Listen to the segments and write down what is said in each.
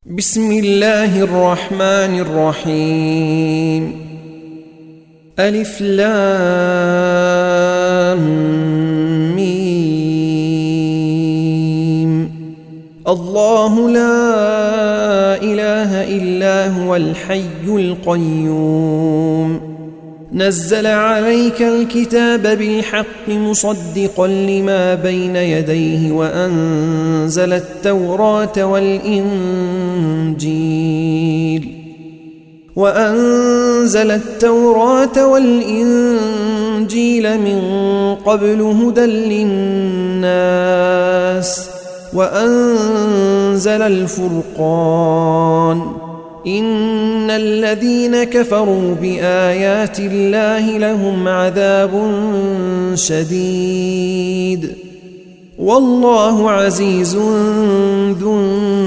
بسم الله الرحمن الرحيم. ألف لام ميم. الله لا إله إلا هو الحي القيوم نزل عليك الكتاب بالحق مصدقا لما بين يديه وأنزل التوراة والإنجيل من قبل هدى للناس وأنزل الفرقان إن الذين كفروا بآيات الله لهم عذاب شديد والله عزيز ذو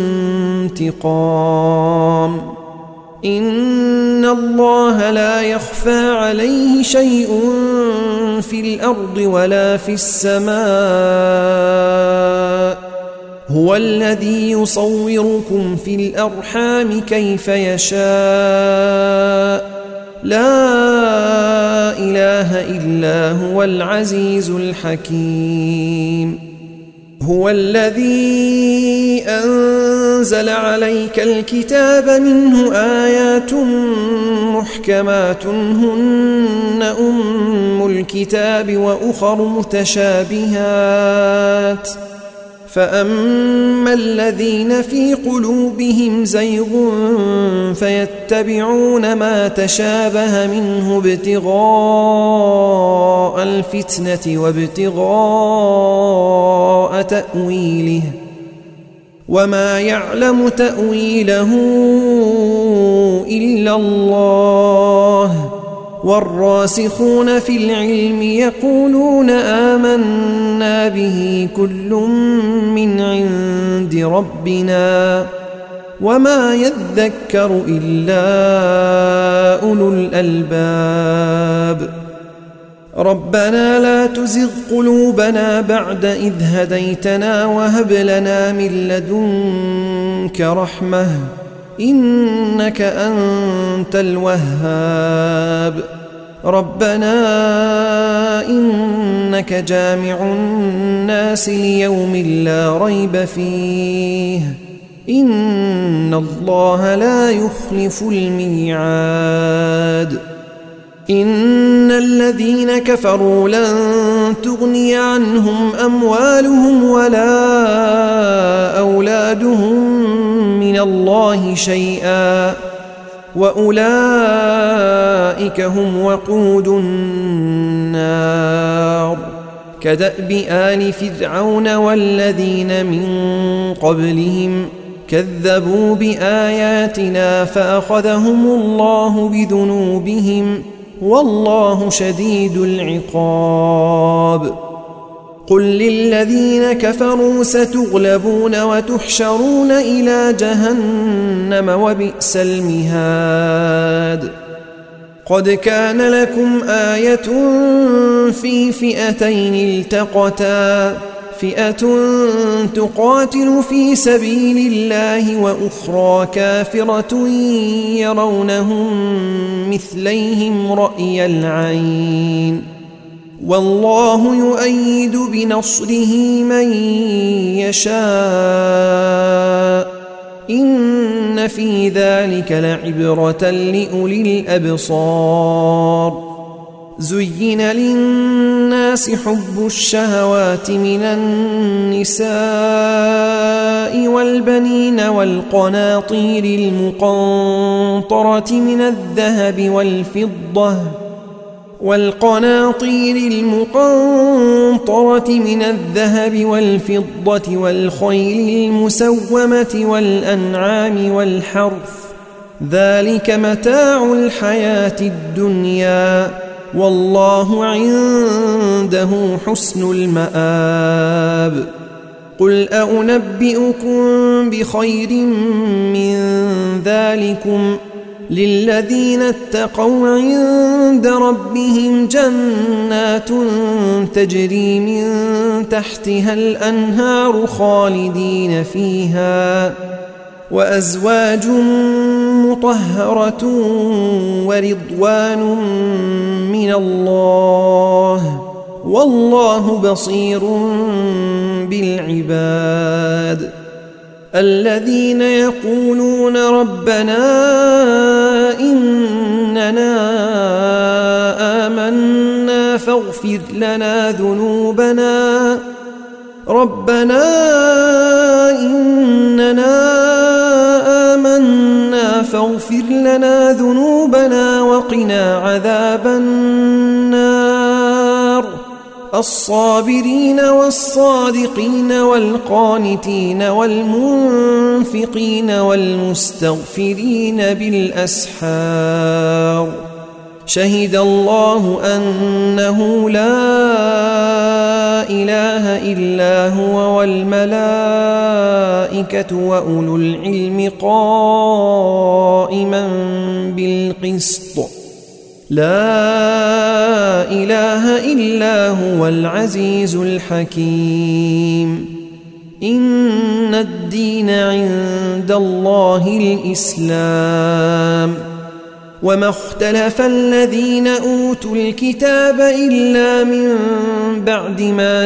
انتقام. إن الله لا يخفى عليه شيء في الأرض ولا في السماء هو الذي يصوركم في الأرحام كيف يشاء لا إله إلا هو العزيز الحكيم. هو الذي أنزل عليك الكتاب منه آيات محكمات هن أم الكتاب وأخر متشابهات فأما الذين في قلوبهم زيغ فيتبعون ما تشابه منه ابتغاء الفتنة وابتغاء تأويله وما يعلم تأويله إلا الله والراسخون في العلم يقولون آمنا به كل من عند ربنا وما يذكر إلا أولو الألباب. ربنا لا تزغ قلوبنا بعد إذ هديتنا وهب لنا من لدنك رحمة إنك أنت الوهاب. ربنا إنك جامع الناس ليوم لا ريب فيه إن الله لا يخلف الميعاد. إن الذين كفروا لن تغني عنهم أموالهم ولا أولادهم من الله شيئا وأولئك هم وقود النار كدأب آل فرعون والذين من قبلهم كذبوا بآياتنا فأخذهم الله بذنوبهم والله شديد العقاب. قل للذين كفروا ستغلبون وتحشرون إلى جهنم وبئس المهاد. قد كان لكم آية في فئتين التقتا فئة تقاتل في سبيل الله وأخرى كافرة يرونهم مثليهم رأي العين والله يؤيد بنصره من يشاء إن في ذلك لعبرة لأولي الأبصار. زين للناس حب الشهوات من النساء والبنين والقناطير المقنطرة من الذهب والفضة والخيل المسومة والأنعام والحرث ذلك متاع الحياة الدنيا والله عنده حسن المآب. قل أنبئكم بخير من ذلكم للذين اتقوا عند ربهم جنات تجري من تحتها الأنهار خالدين فيها وأزواج مطهرة ورضوان من الله والله بصير بالعباد الذين يقولون ربنا إننا آمنا فاغفر لنا ذنوبنا ربنا إننا آمنا فاغفر لنا ذنوبنا وقنا عذاب النار الصابرين والصادقين والقانتين والمنفقين والمستغفرين بالأسحار شهد الله أنه لا إله إلا هو والملائكة وأولو العلم قائما بالقسط لا إله إلا هو العزيز الحكيم إن الدين عند الله الإسلام وما اختلف الذين أوتوا الكتاب إلا من بعد ما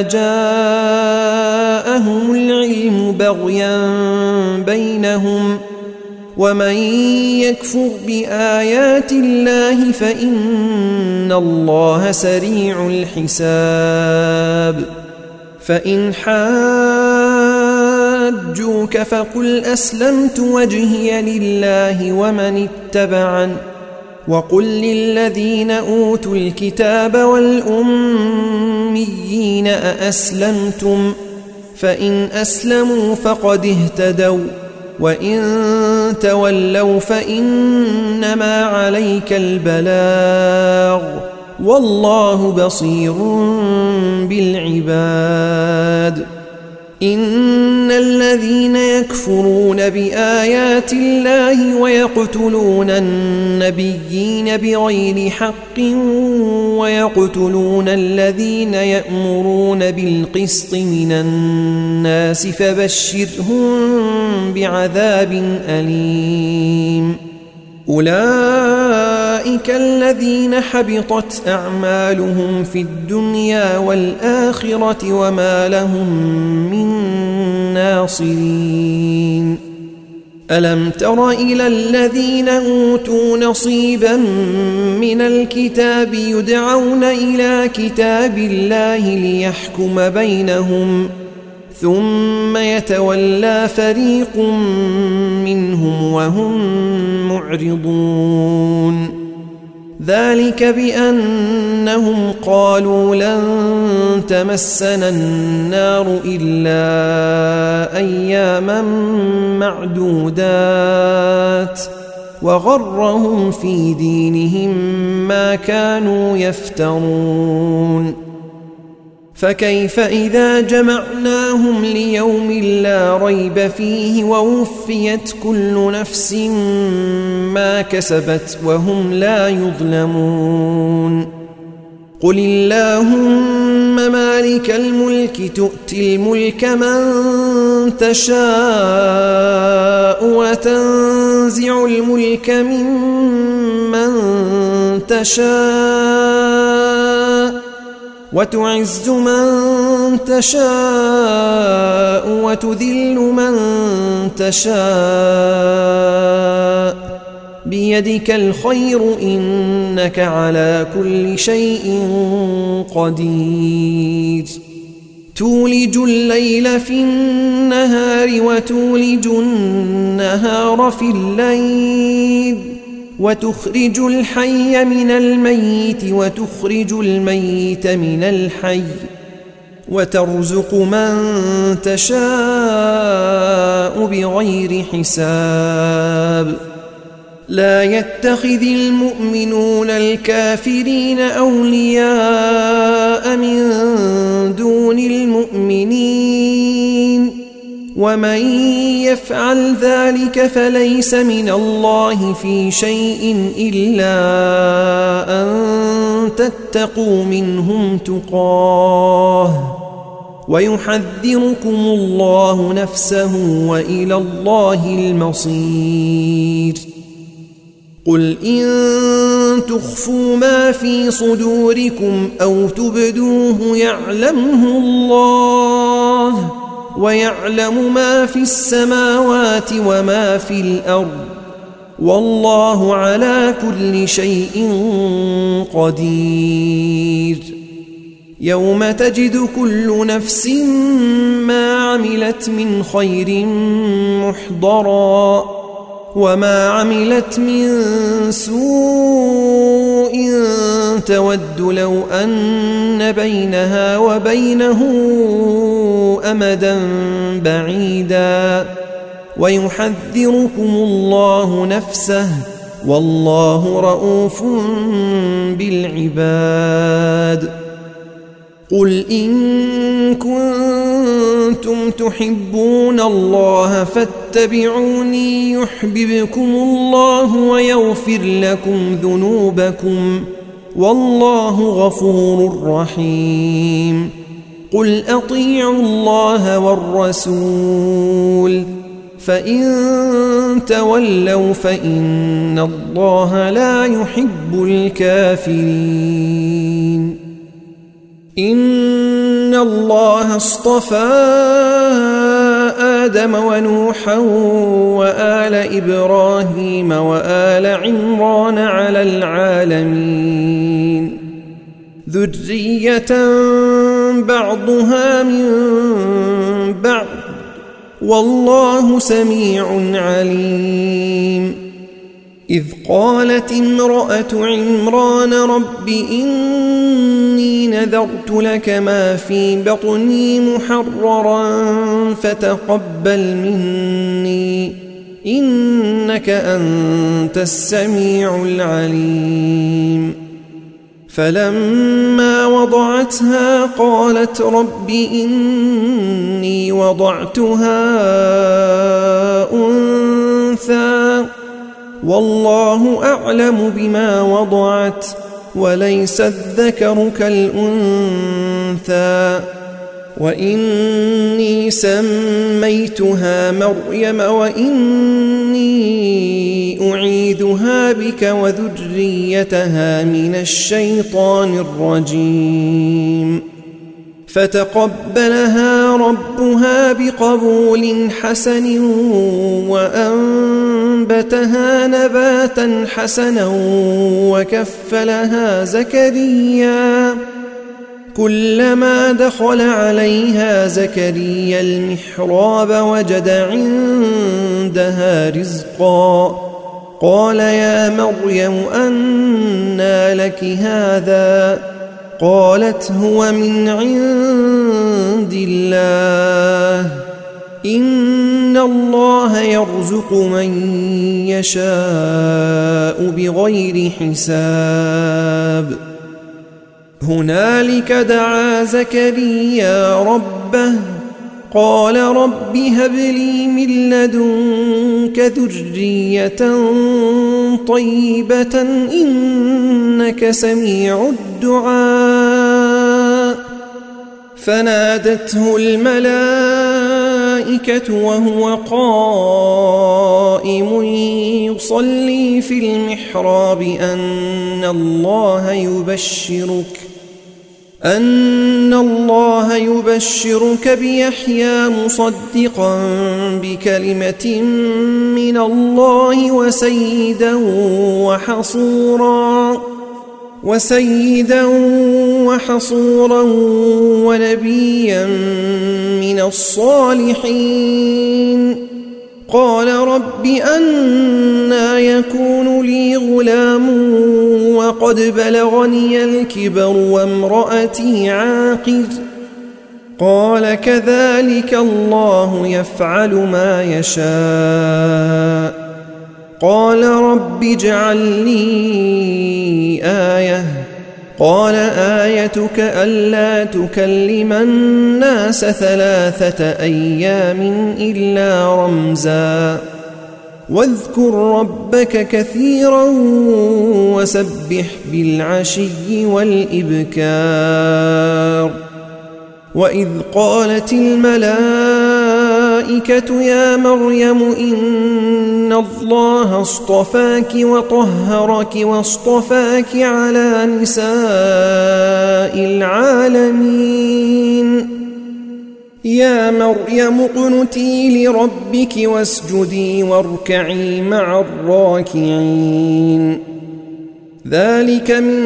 جاءهم العلم بغيا بينهم ومن يكفر بآيات الله فإن الله سريع الحساب فإن حاجوك فقل أسلمت وجهي لله ومن اتبعن وقل للذين أوتوا الكتاب والأميين أأسلمتم فإن أسلموا فقد اهتدوا وإن تولوا فإنما عليك البلاغ والله بصير بالعباد إن الذين يكفرون بآيات الله ويقتلون النبيين بغير حق ويقتلون الذين يأمرون بالقسط من الناس فبشرهم بعذاب أليم أولئك الذين حبطت أعمالهم في الدنيا والآخرة وما لهم من ناصرين ألم تر إلى الذين أوتوا نصيبا من الكتاب يدعون إلى كتاب الله ليحكم بينهم ثم يتولى فريق منهم وهم معرضون ذلك بأنهم قالوا لن تمسنا النار إلا أياما معدودات وغرهم في دينهم ما كانوا يفترون فكيف إذا جمعناهم ليوم لا ريب فيه ووفيت كل نفس ما كسبت وهم لا يظلمون قل اللهم مالك الملك تؤتي الملك من تشاء وتنزع الملك ممن تشاء وتعز من تشاء وتذل من تشاء بيدك الخير إنك على كل شيء قدير تولج الليل في النهار وتولج النهار في الليل وتخرج الحي من الميت وتخرج الميت من الحي وترزق من تشاء بغير حساب لا يتخذ المؤمنون الكافرين أولياء من دون المؤمنين ومن يفعل ذلك فليس من الله في شيء إلا أن تتقوا منهم تقاه ويحذركم الله نفسه وإلى الله المصير. قل إن تخفوا ما في صدوركم أو تبدوه يعلمه الله، ويعلم ما في السماوات وما في الأرض، والله على كل شيء قدير. يوم تجد كل نفس ما عملت من خير محضرا، وما عملت من سوء تود لو أن بينها وبينه أمدا بعيدا، ويحذركم الله نفسه، والله رؤوف بالعباد. قل إن كنتم تحبون الله فاتبعوني يحببكم الله ويغفر لكم ذنوبكم، والله غفور رحيم. قل أطيعوا الله والرسول، فإن تولوا فإن الله لا يحب الكافرين. إن الله اصطفى آدم ونوحا وآل إبراهيم وآل عمران على العالمين، ذرية بعضها من بعض، والله سميع عليم. إذ قالت امرأة عمران رب إني نذرت لك ما في بطني محررا فتقبل مني إنك أنت السميع العليم. فلما وضعتها قالت رب إني وضعتها أنثى والله أعلم بما وضعت وليس الذكر كالأنثى، وإني سميتها مريم وإني أعيذها بك وذريتها من الشيطان الرجيم. فتقبلها ربها بقبول حسن وأنبتها نباتا حسنا وكفلها زكريا. كلما دخل عليها زكريا المحراب وجد عندها رزقا، قال يا مريم أنى لك هذا؟ قالت هو من عند الله، إن الله يرزق من يشاء بغير حساب. هنالك دعا زكريا ربه قال رب هب لي من لدنك ذرية طيبة إنك سميع الدعاء. فنادته الملائكة وهو قائم يصلي في المحراب أن الله يبشرك بيحيى مصدقا بكلمة من الله وسيدا وحصورا ونبيا من الصالحين. قال رب أنى يكون لي غلام وقد بلغني الكبر وامرأتي عاقر؟ قال كذلك الله يفعل ما يشاء. قال رب اجعل لي آية. قال آيتك ألا تكلم الناس 3 أيام إلا رمزا، واذكر ربك كثيرا وسبح بالعشي والإبكار. وإذ قالت الملائكة يا مريم إن الله اصطفاك وطهرك واصطفاك على نساء العالمين يا مريم اقنتي لربك واسجدي واركعي مع الراكعين ذلك من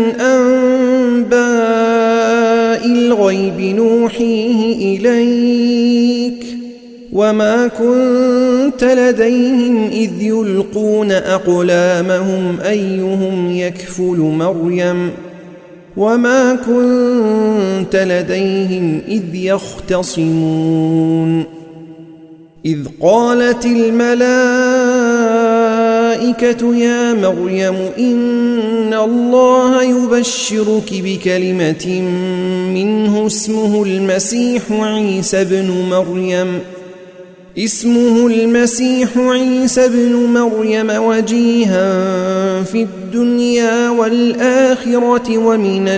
أنباء الغيب نوحيه إليك وما كنت لديهم إذ يلقون أقلامهم أيهم يكفل مريم وما كنت لديهم إذ يختصمون إذ قالت الملائكة يا مريم إن الله يبشرك بكلمة منه اسمه المسيح عيسى بن مريم وجيها في الدنيا والآخرة ومن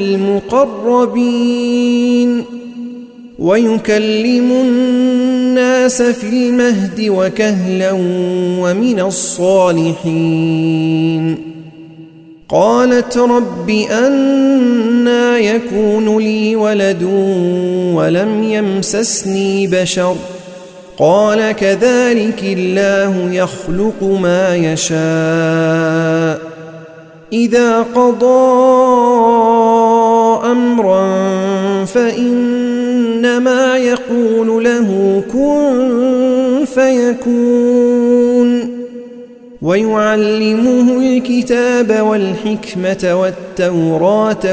المقربين ويكلم الناس في المهد وكهلا ومن الصالحين قالت رب أنى يكون لي ولد ولم يمسسني بشر قال كذلك الله يخلق ما يشاء إذا قضى أمرا فإنما يقول له كن فيكون ويعلمه الكتاب والحكمة والتوراة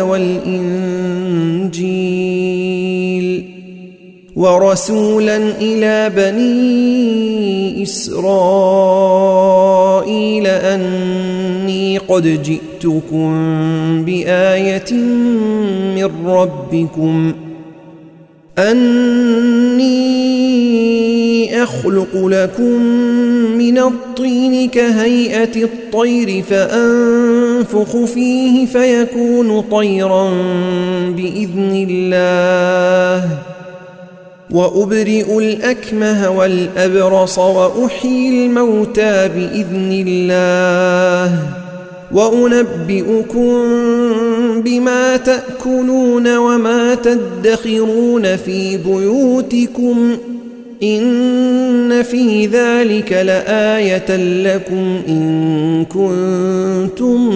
والإنجيل ورسولا إلى بني إسرائيل أني قد جئتكم بآية من ربكم أني أخلق لكم من الطين كهيئة الطير فأنفخ فيه فيكون طيرا بإذن الله وأبرئ الأكمه والأبرص وأحيي الموتى بإذن الله وأنبئكم بما تأكلون وما تدخرون في بيوتكم إن في ذلك لآية لكم إن كنتم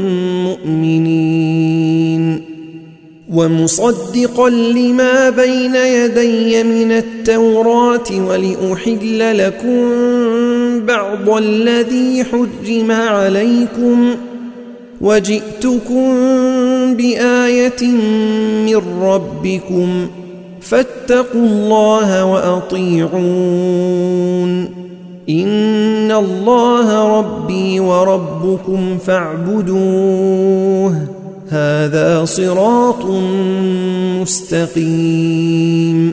مؤمنين ومصدقا لما بين يدي من التوراة ولأحل لكم بعض الذي حرم عليكم وجئتكم بآية من ربكم فاتقوا الله وأطيعون إن الله ربي وربكم فاعبدوه هذا صراط مستقيم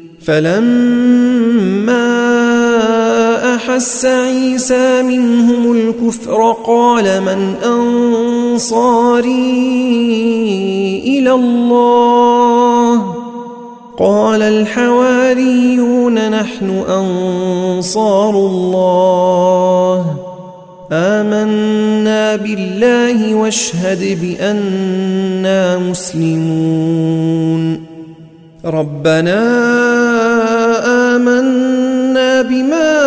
فلما أحس عيسى منهم الكفر قال من أنصاري إلى الله قال الحواريون نحن أنصار الله آمنا بالله واشهد بأننا مسلمون ربنا آمنا بما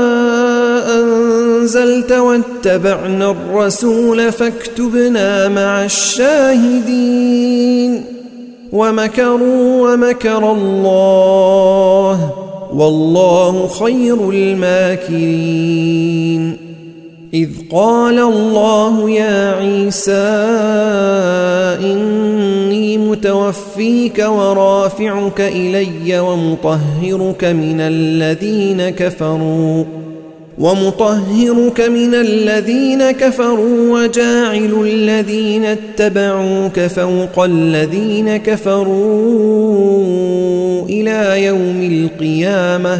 أنزلت واتبعنا الرسول فاكتبنا مع الشاهدين ومكروا ومكر الله والله خير الماكرين إذ قال الله يا عيسى إني متوفيك ورافعك إلي ومطهرك من الذين كفروا وجاعل الذين اتبعوك فوق الذين كفروا إلى يوم القيامة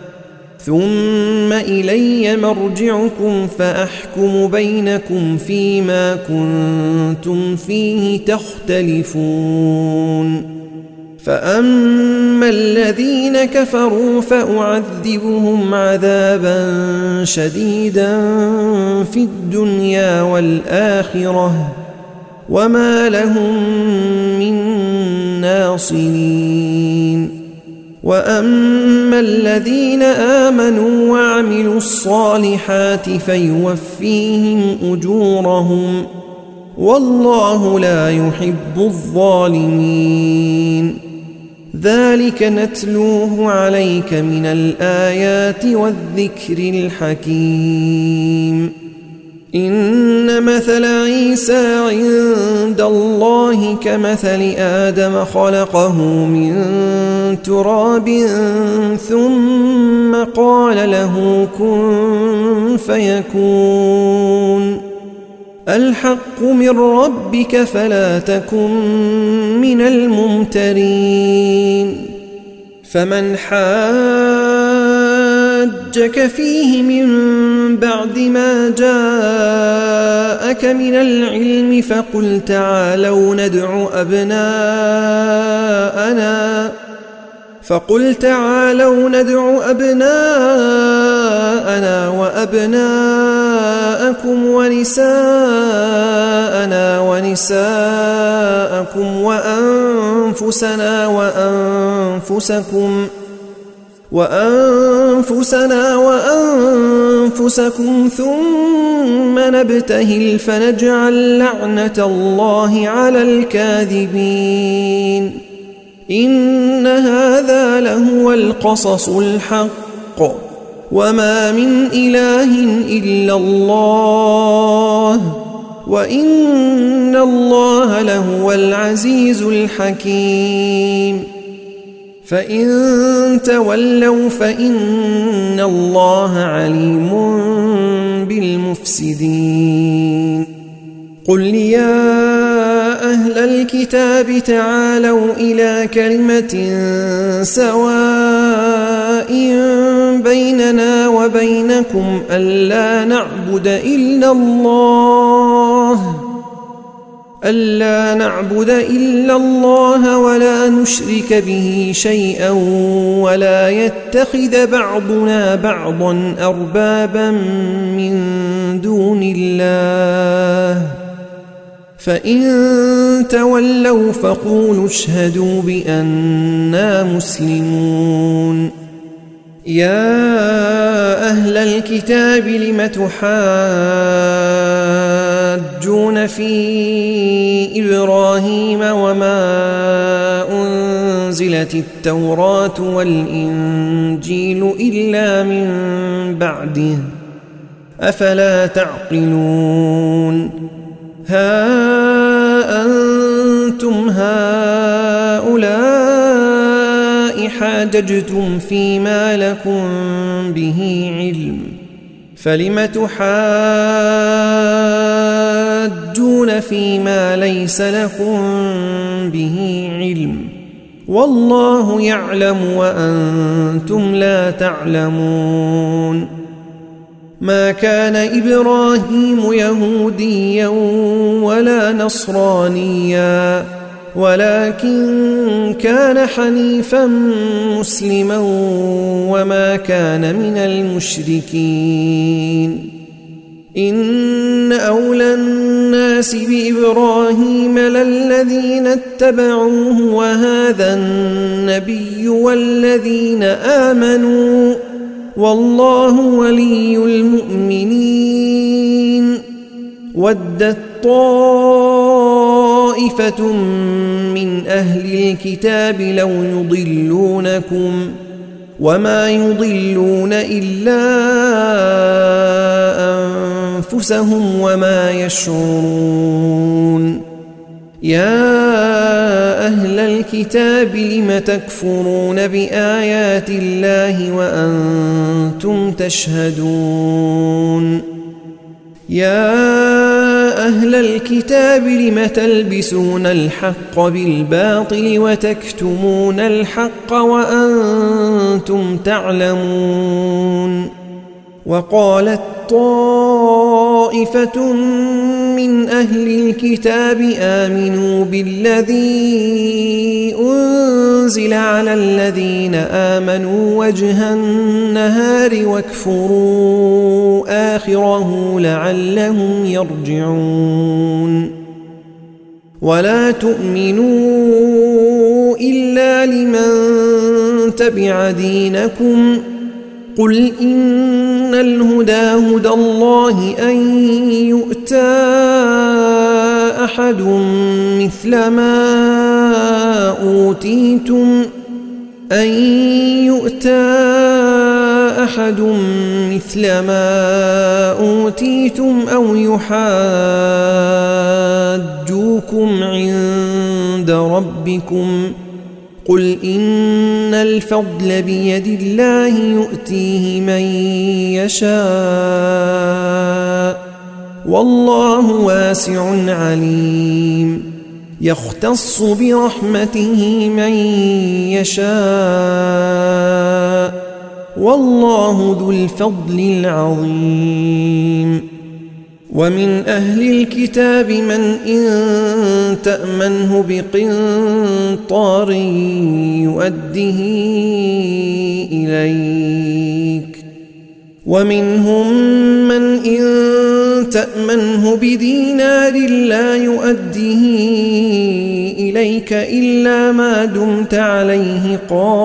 ثم إلي مرجعكم فأحكم بينكم فيما كنتم فيه تختلفون فأما الذين كفروا فأعذبهم عذابا شديدا في الدنيا والآخرة وما لهم من ناصرين. وأما الذين آمنوا وعملوا الصالحات فيوفيهم أجورهم والله لا يحب الظالمين. ذلك نتلوه عليك من الآيات والذكر الحكيم. إن مثل عيسى عند الله كمثل آدم خلقه من تراب ثم قال له كن فيكون. الحق من ربك فلا تكن من الممترين. فمن حاجك فيه من بعد ما جاءك من العلم فقل تعالوا ندع أبناءنا وأبناءكم ونساءنا ونساءكم وأنفسنا وأنفسكم ثم نبتهل فنجعل لعنة الله على الكاذبين. إن هذا لهو القصص الحق وما من إله إلا الله وإن الله لهو العزيز الحكيم. فإن تولوا فإن الله عليم بالمفسدين. قل يا أهل الكتاب تعالوا إلى كلمة سواء بيننا وبينكم ألا نعبد إلا الله ولا نشرك به شيئا ولا يتخذ بعضنا بعضا أربابا من دون الله. فإن تولوا فقولوا اشهدوا بأننا مسلمون. يا أهل الكتاب لم تحاجون في إبراهيم وما أنزلت التوراة والإنجيل إلا من بعده أفلا تعقلون. ها أنتم هؤلاء حاججتم فيما لكم به علم فلم تحاجون فيما ليس لكم به علم والله يعلم وأنتم لا تعلمون. ما كان إبراهيم يهوديا ولا نصرانيا ولكن كان حنيفا مسلما وما كان من المشركين. إن أولى الناس بإبراهيم للذين اتبعوه وهذا النبي والذين آمنوا والله ولي المؤمنين. ودت طائفة من أهل الكتاب لو يضلونكم وما يضلون إلا أنفسهم وما يشعرون. يا أهل الكتاب لم تكفرون بآيات الله وأنتم تشهدون. يا أهل الكتاب لم تلبسون الحق بالباطل وتكتمون الحق وأنتم تعلمون. وقالت طائفة من من أهل الكتاب آمنوا بالذي أنزل على الذين آمنوا وجه النهار واكفروا آخره لعلهم يرجعون ولا تؤمنوا إلا لمن تبع دينكم قل إن الهدى هدى الله أن يؤتى أحد مثل ما أوتيتم أو يحاجوكم عند ربكم قل إن الفضل بيد الله يؤتيه من يشاء والله واسع عليم يختص برحمته من يشاء والله ذو الفضل العظيم ومن أهل الكتاب من إن تأمنه بقنطار يؤده إليك ومنهم من إن تأمنه بدينار لا يؤده إليك إلا ما دمت عليه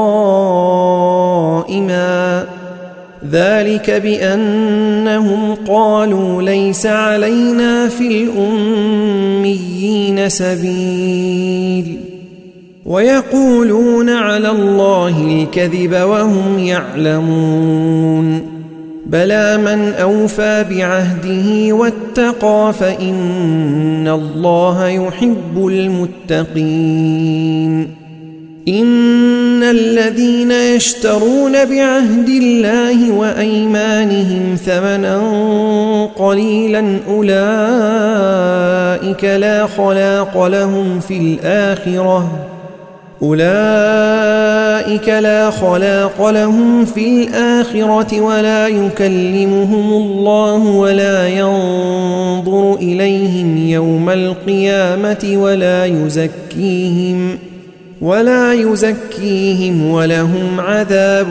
قائما ذلك بأنهم قالوا ليس علينا في الأميين سبيل ويقولون على الله الكذب وهم يعلمون بلى من أوفى بعهده واتقى فإن الله يحب المتقين إن الذين يشترون بعهد الله وأيمانهم ثمنا قليلا أولئك لا خلاق لهم في الآخرة ولا يكلمهم الله ولا ينظر إليهم يوم القيامة ولا يزكيهم ولهم عذاب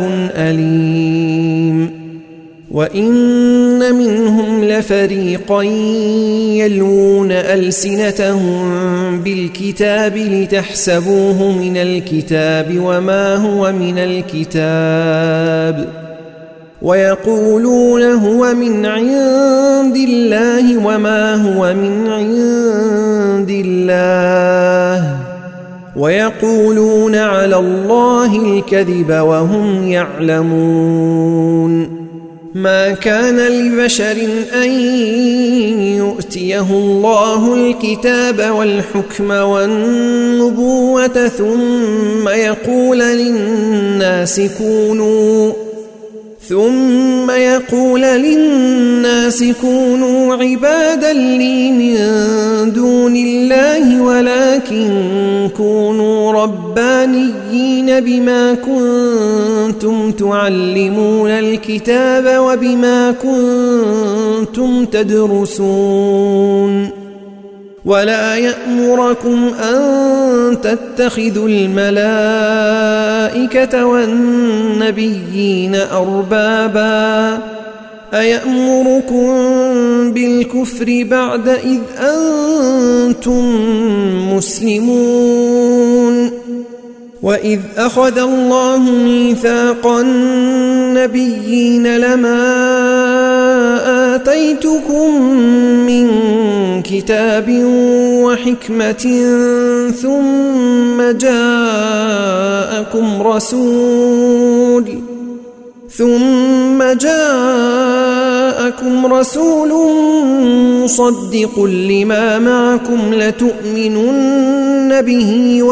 أليم وإن منهم لفريقا يلوون ألسنتهم بالكتاب لتحسبوه من الكتاب وما هو من الكتاب ويقولون هو من عند الله وما هو من عند الله ويقولون على الله الكذب وهم يعلمون ما كان لبشر أن يؤتيه الله الكتاب والحكم والنبوة ثم يقول للناس كونوا عبادا لي من دون الله ولكن كونوا ربانيين بما كنتم تعلمون الكتاب وبما كنتم تدرسون ولا يأمركم أن تتخذوا الملائكة والنبيين أربابا أيأمركم بالكفر بعد إذ أنتم مسلمون وإذ أخذ الله ميثاق النبيين لما آتيتكم من كتاب وحكمة ثم جاءكم رسول مصدق لما معكم لتؤمنن به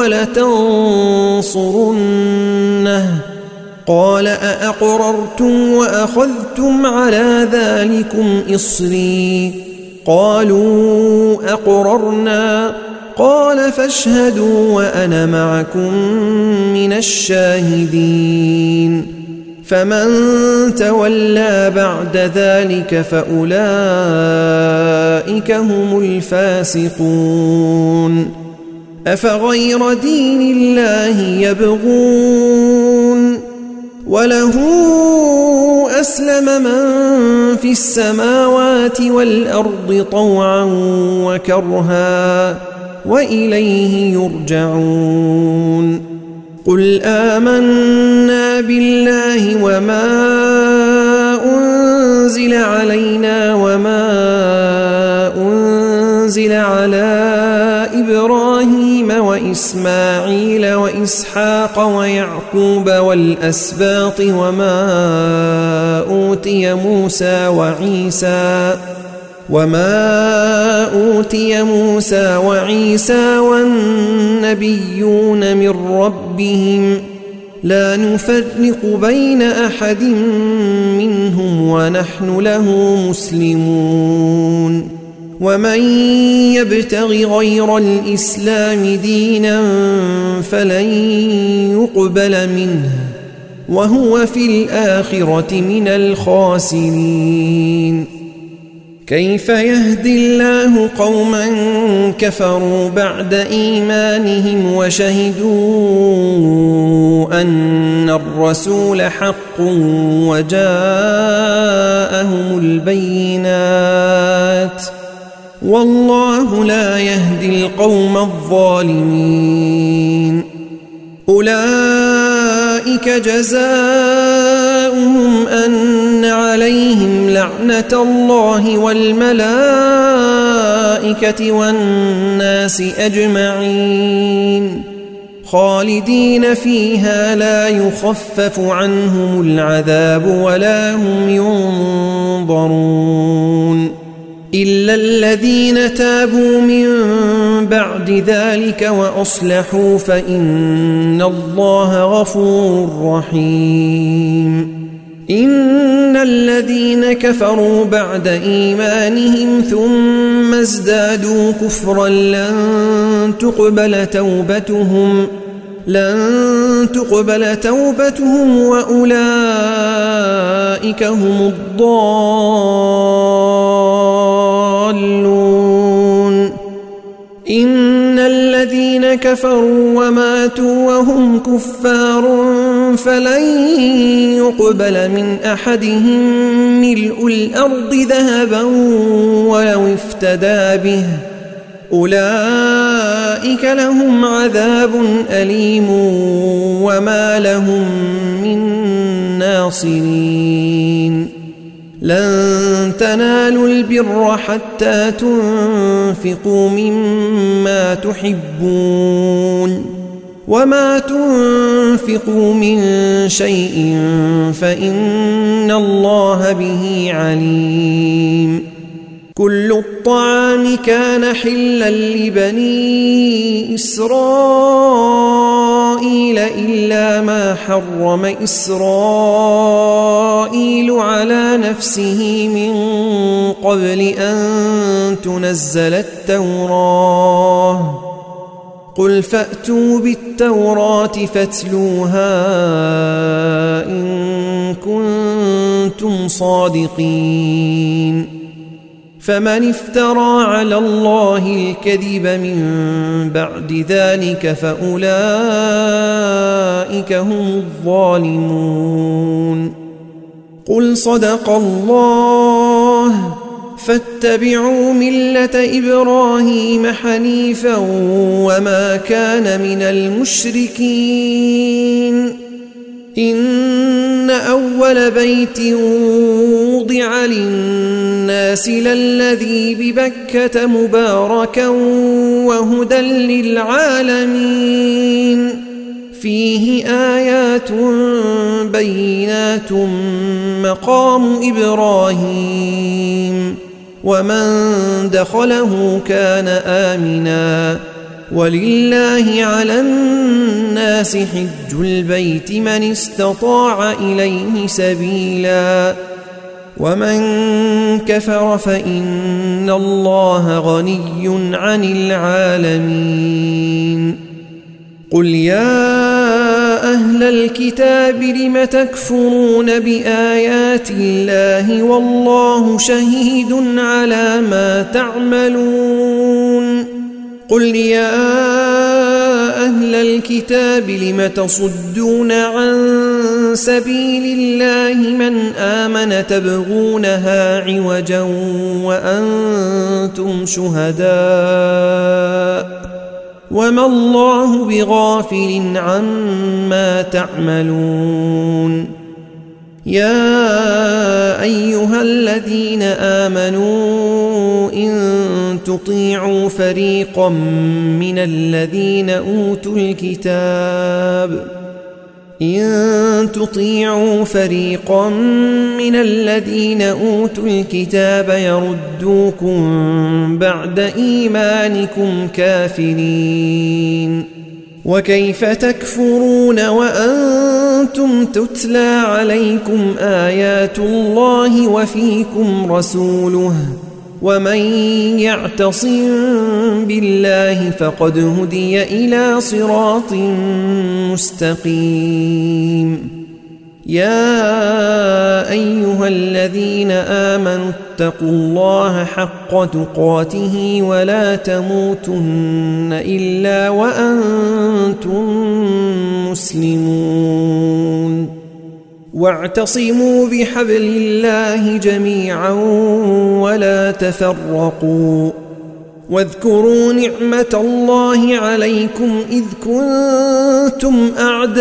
ولتنصرنه قال أأقررتم وأخذتم على ذلكم إصري قالوا أقررنا قال فاشهدوا وأنا معكم من الشاهدين فمن تولى بعد ذلك فأولئك أولئك هم الفاسقون أفغير دين الله يبغون وله أسلم من في السماوات والأرض طوعا وكرها وإليه يرجعون قل آمنا بالله وما أنزل علينا وما أنزل على إبراهيم وإسماعيل وإسحاق ويعقوب والأسباط وما أوتي موسى وعيسى والنبيون من ربهم لا نفرق بين أحد منهم ونحن له مسلمون ومن يبتغ غير الإسلام دينا فلن يقبل منه وهو في الآخرة من الخاسرين كيف يهدي الله قوما كفروا بعد إيمانهم وشهدوا أن الرسول حق وجاءهم البينات والله لا يهدي القوم الظالمين أولئك جزاؤهم أن عليهم لعنة الله والملائكة والناس أجمعين خالدين فيها لا يخفف عنهم العذاب ولا هم ينظرون إلا الذين تابوا من بعد ذلك وأصلحوا فإن الله غفور رحيم إن الذين كفروا بعد إيمانهم ثم ازدادوا كفرا لن تقبل توبتهم وأولئك هم الضالون إن الذين كفروا وماتوا وهم كفار فلن يقبل من أحدهم ملء الأرض ذهبا ولو افتدى به أولئك لهم عذاب أليم وما لهم من ناصرين لن تنالوا البر حتى تنفقوا مما تحبون وما تنفقوا من شيء فإن الله به عليم كل الطعام كان حلا لبني إسرائيل إلا ما حرم إسرائيل على نفسه من قبل أن تنزل التوراة قل فأتوا بالتوراة فاتلوها إن كنتم صادقين فمن افترى على الله الكذب من بعد ذلك فأولئك هم الظالمون قل صدق الله فاتبعوا ملة إبراهيم حنيفا وما كان من المشركين إن أول بيت وضع للناس للذي ببكة مباركا وهدى للعالمين فيه آيات بينات مقام إبراهيم ومن دخله كان آمنا ولله على الناس حج البيت من استطاع إليه سبيلا ومن كفر فإن الله غني عن العالمين قل يا أهل الكتاب لم تكفرون بآيات الله والله شهيد على ما تعملون قل يا أهل الكتاب لم تصدون عن سبيل الله من آمن تبغونها عوجا وأنتم شهداء وما الله بغافل عما تعملون يا أيها الذين آمنوا إن تطيعوا فريقا من الذين أوتوا الكتاب يردوكم بعد إيمانكم كافرين وكيف تكفرون وأنتم تتلى عليكم آيات الله وفيكم رسوله ومن يعتصم بالله فقد هدي إلى صراط مستقيم يا أيها الذين آمنوا اتقوا الله حق تقاته ولا تموتن إلا وأنتم مسلمون واعتصموا بحبل الله جميعا ولا تفرقوا واذكروا نعمة الله عليكم إذ كنتم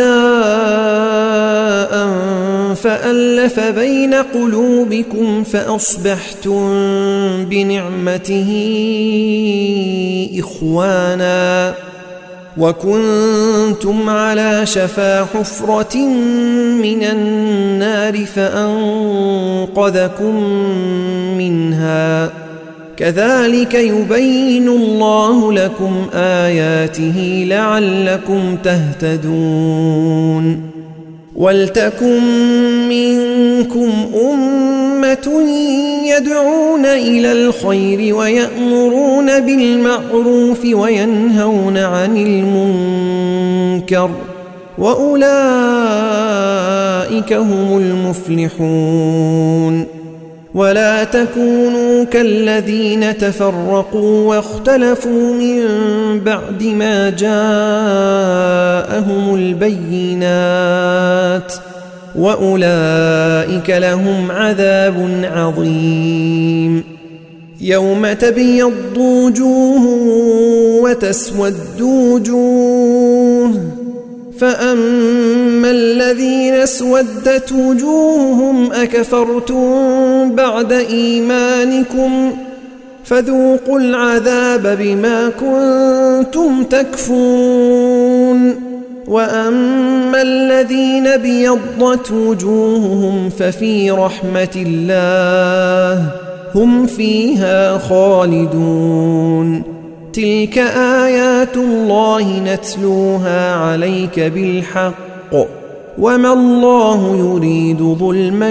أعداء فألف بين قلوبكم فأصبحتم بنعمته إخوانا وكنتم على شفا حفرة من النار فأنقذكم منها كذلك يبين الله لكم آياته لعلكم تهتدون ولتكن منكم أمة يدعون إلى الخير ويأمرون بالمعروف وينهون عن المنكر وأولئك هم المفلحون ولا تكونوا كالذين تفرقوا واختلفوا من بعد ما جاءهم البينات وأولئك لهم عذاب عظيم يوم تبيض وجوه وتسود وجوه فأما الذين اسودت وجوههم أكفرتم بعد إيمانكم فذوقوا العذاب بما كنتم تكفرون وأما الذين بيضت وجوههم ففي رحمة الله هم فيها خالدون تلك آيات الله نتلوها عليك بالحق وما الله يريد ظلما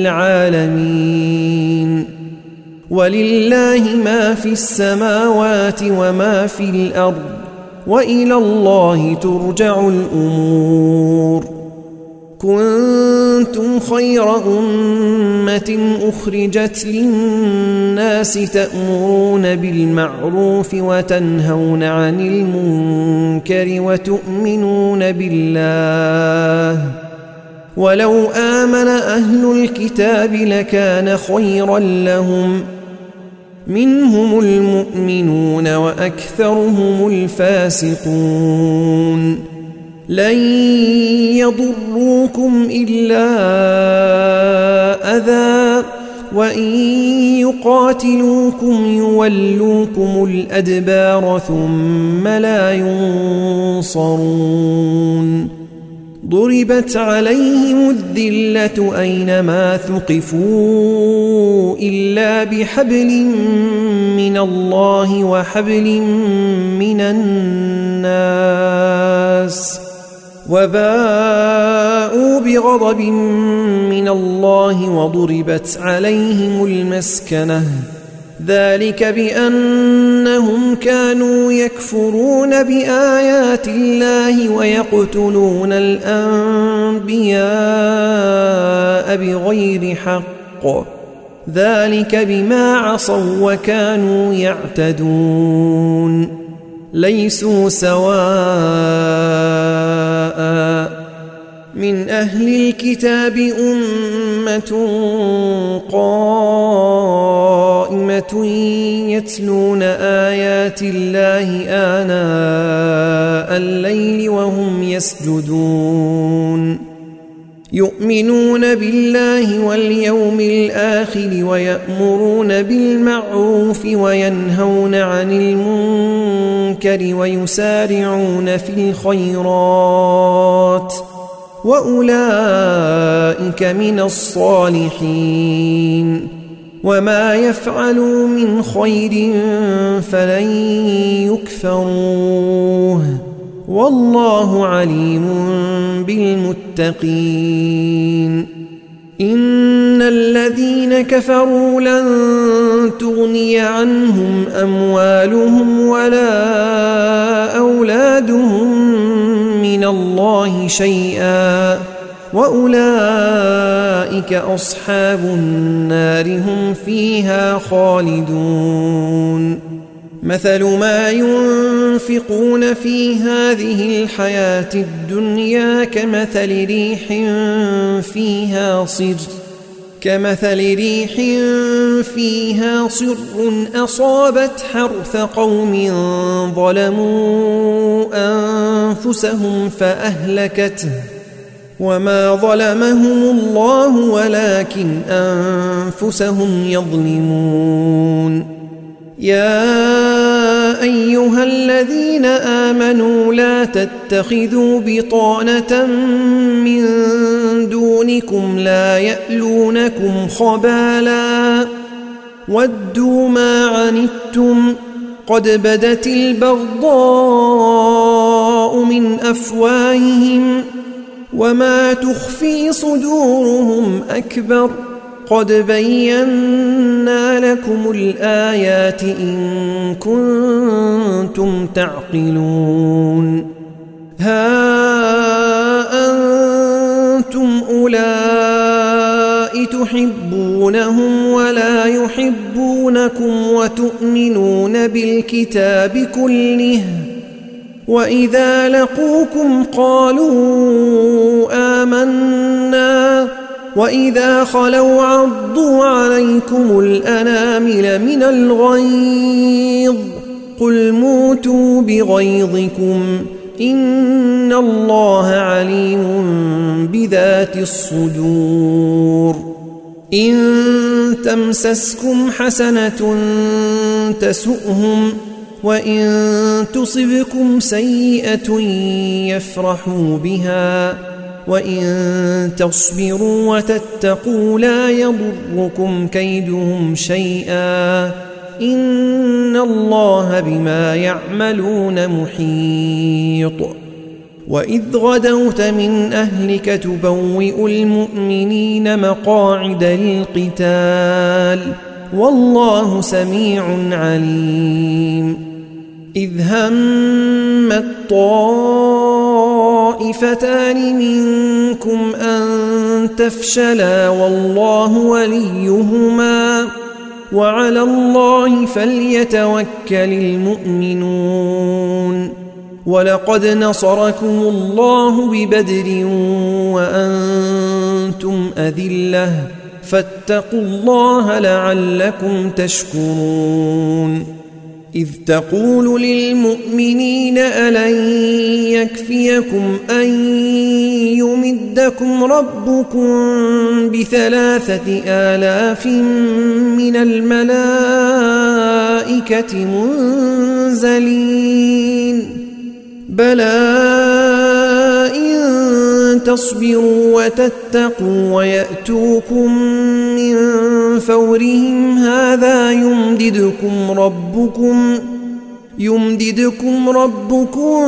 للعالمين ولله ما في السماوات وما في الأرض وإلى الله ترجع الأمور كنتم خير أمة أخرجت للناس تأمرون بالمعروف وتنهون عن المنكر وتؤمنون بالله ولو آمن أهل الكتاب لكان خيرا لهم منهم المؤمنون وأكثرهم الفاسقون لن يضروكم إلا أذى وإن يقاتلوكم يولوكم الأدبار ثم لا ينصرون ضربت عليهم الذلة أينما ثقفوا إلا بحبل من الله وحبل من الناس وباءوا بغضب من الله وضربت عليهم المسكنة ذلك بأنهم كانوا يكفرون بآيات الله ويقتلون الأنبياء بغير حق، ذلك بما عصوا وكانوا يعتدون. ليسوا سواء من أهل الكتاب أمة قائمة يتلون آيات الله آناء الليل وهم يسجدون، يؤمنون بالله واليوم الآخر ويأمرون بالمعروف وينهون عن المنكر ويسارعون في الخيرات، وأولئك من الصالحين، وما يفعلوا من خير فلن يكفروه، والله عليم بالمتقين. إن الذين كفروا لن تغني عنهم أموالهم ولا أولادهم من الله شيئا، وأولئك أصحاب النار هم فيها خالدون. مثل ما ينفقون في هذه الحياة الدنيا كمثل ريح فيها صر أصابت حرث قوم ظلموا أنفسهم فأهلكته، وما ظلمهم الله ولكن أنفسهم يظلمون. يا أيها الذين آمنوا لا تتخذوا بطانة من دونكم لا يألونكم خبالا ودوا ما عنتم قد بدت البغضاء من أفواههم وما تخفي صدورهم أكبر قد بينا لكم الآيات إن كنتم تعقلون. ها أنتم أولئك تحبونهم ولا يحبونكم وتؤمنون بالكتاب كله، وإذا لقوكم قالوا آمنا وإذا خلوا عضوا عليكم الأنامل من الغيظ قل موتوا بغيظكم إن الله عليم بذات الصدور. إن تمسسكم حسنة تسؤهم وإن تصبكم سيئة يفرحوا بها وإن تصبروا وتتقوا لا يضركم كيدهم شيئا إن الله بما يعملون محيط. وإذ غدوت من أهلك تبوئ المؤمنين مقاعد للقتال والله سميع عليم. إذ همت طائفتان منكم أن تفشلا والله وليهما وعلى الله فليتوكل المؤمنون. ولقد نصركم الله ببدر وأنتم أذلة فاتقوا الله لعلكم تشكرون. إذ تقول للمؤمنين ألن يكفيكم أن يمدكم ربكم ب3,000 من الملائكة منزلين بلى إن تصبروا وتتقوا ويأتوكم من فورهم هذا يمددكم ربكم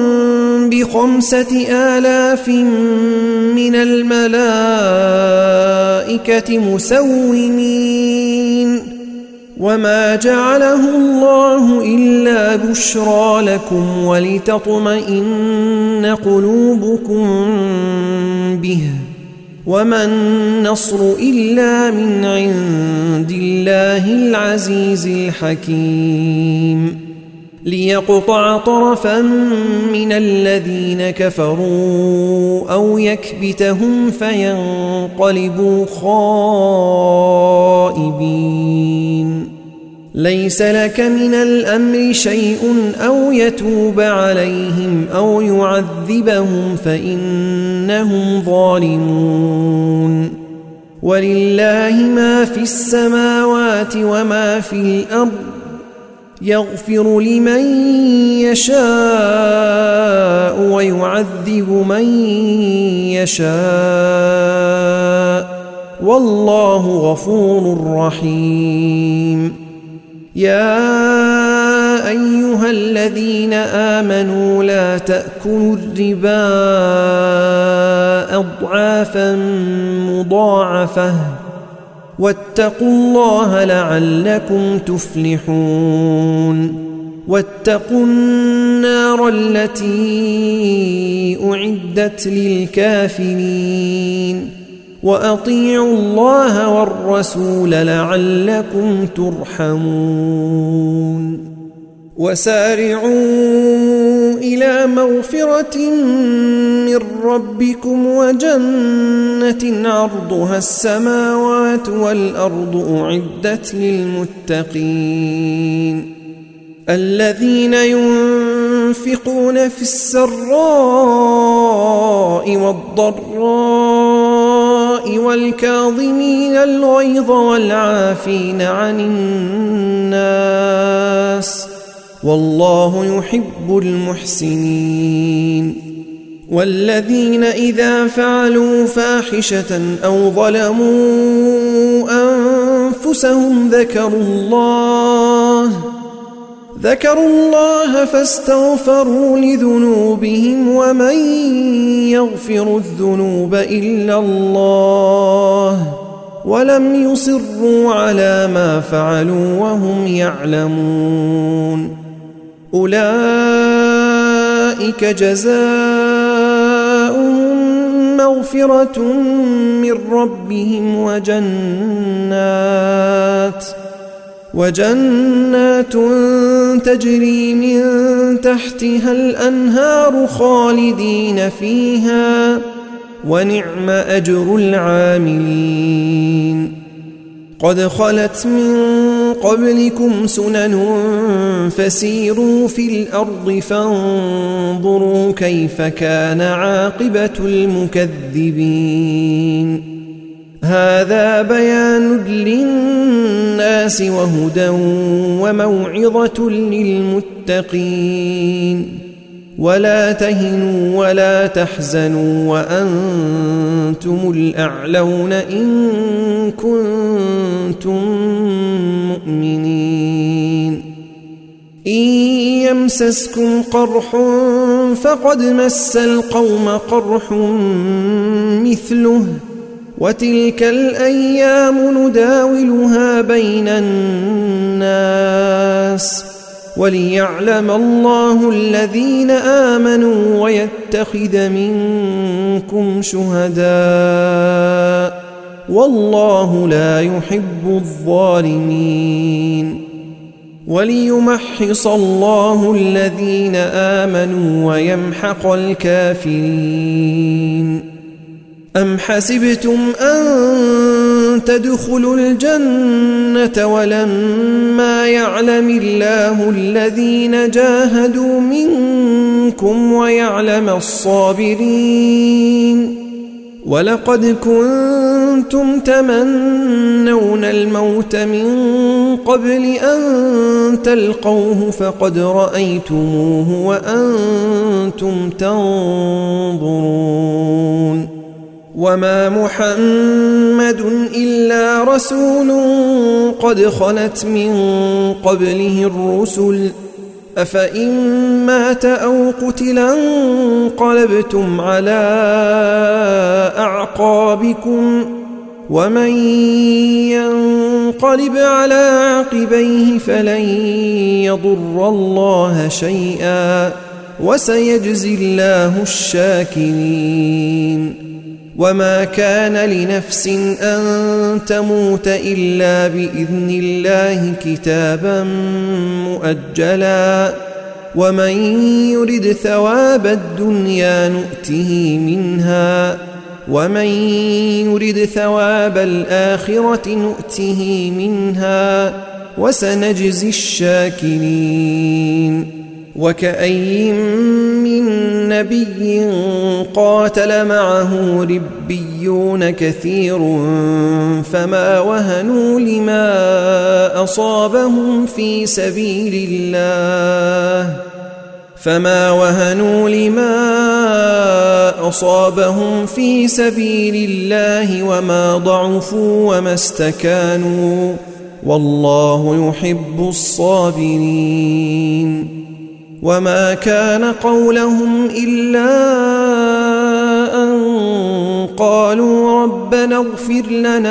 ب5,000 من الملائكة مسومين وما جعله الله إلا بشرى لكم ولتطمئن قلوبكم به، وما النصر إلا من عند الله العزيز الحكيم، ليقطع طرفا من الذين كفروا أو يكبتهم فينقلبوا خائبين. ليس لك من الأمر شيء أو يتوب عليهم أو يعذبهم فإنهم ظالمون. ولله ما في السماوات وما في الأرض، يغفر لمن يشاء ويعذب من يشاء، والله غفور رحيم. يا أيها الذين آمنوا لا تأكلوا الربا أضعافا مضاعفة، واتقوا الله لعلكم تفلحون. واتقوا النار التي أعدت للكافرين، وأطيعوا الله والرسول لعلكم ترحمون. وسارعوا إلى مغفرة من ربكم وجنة عرضها السماوات والأرض أعدت للمتقين، الذين ينفقون في السراء والضراء والكاظمين الغيظ والعافين عن الناس، والله يحب المحسنين. والذين إذا فعلوا فاحشة أو ظلموا أنفسهم ذكروا الله فاستغفروا لذنوبهم، ومن يغفر الذنوب إلا الله، ولم يصروا على ما فعلوا وهم يعلمون. أولئك جزاؤهم مغفرة من ربهم وجنات تجري من تحتها الأنهار خالدين فيها، ونعم أجر العاملين. قد خلت من قبلكم سنن فسيروا في الأرض فانظروا كيف كان عاقبة المكذبين. هذا بيان للناس وهدى وموعظة للمتقين. ولا تهنوا ولا تحزنوا وأنتم الأعلون إن كنتم مؤمنين. إن يمسسكم قرح فقد مس القوم قرح مثله، وتلك الأيام نداولها بين الناس، وليعلم الله الذين آمنوا ويتخذ منكم شهداء، والله لا يحب الظالمين. وليمحص الله الذين آمنوا ويمحق الكافرين. أم حسبتم أن تدخلوا الجنة ولما يعلم الله الذين جاهدوا منكم ويعلم الصابرين؟ ولقد كنتم تمنون الموت من قبل أن تلقوه فقد رأيتموه وأنتم تنظرون. وما محمد إلا رسول قد خلت من قبله الرسل، أفإن مات أو قتل انقلبتم على أعقابكم، ومن ينقلب على عقبيه فلن يضر الله شيئا وسيجزي الله الشاكرين. وما كان لنفس أن تموت إلا بإذن الله كتابا مؤجلا ومن يرد ثواب الدنيا نؤته منها ومن يرد ثواب الآخرة نؤته منها وسنجزي الشاكرين. وكأي من نبي قاتل معه ربيون كثير فما وهنوا لما أصابهم في سبيل الله وما ضعفوا وما استكانوا والله يحب الصابرين. وما كان قولهم إلا أن قالوا ربنا اغفر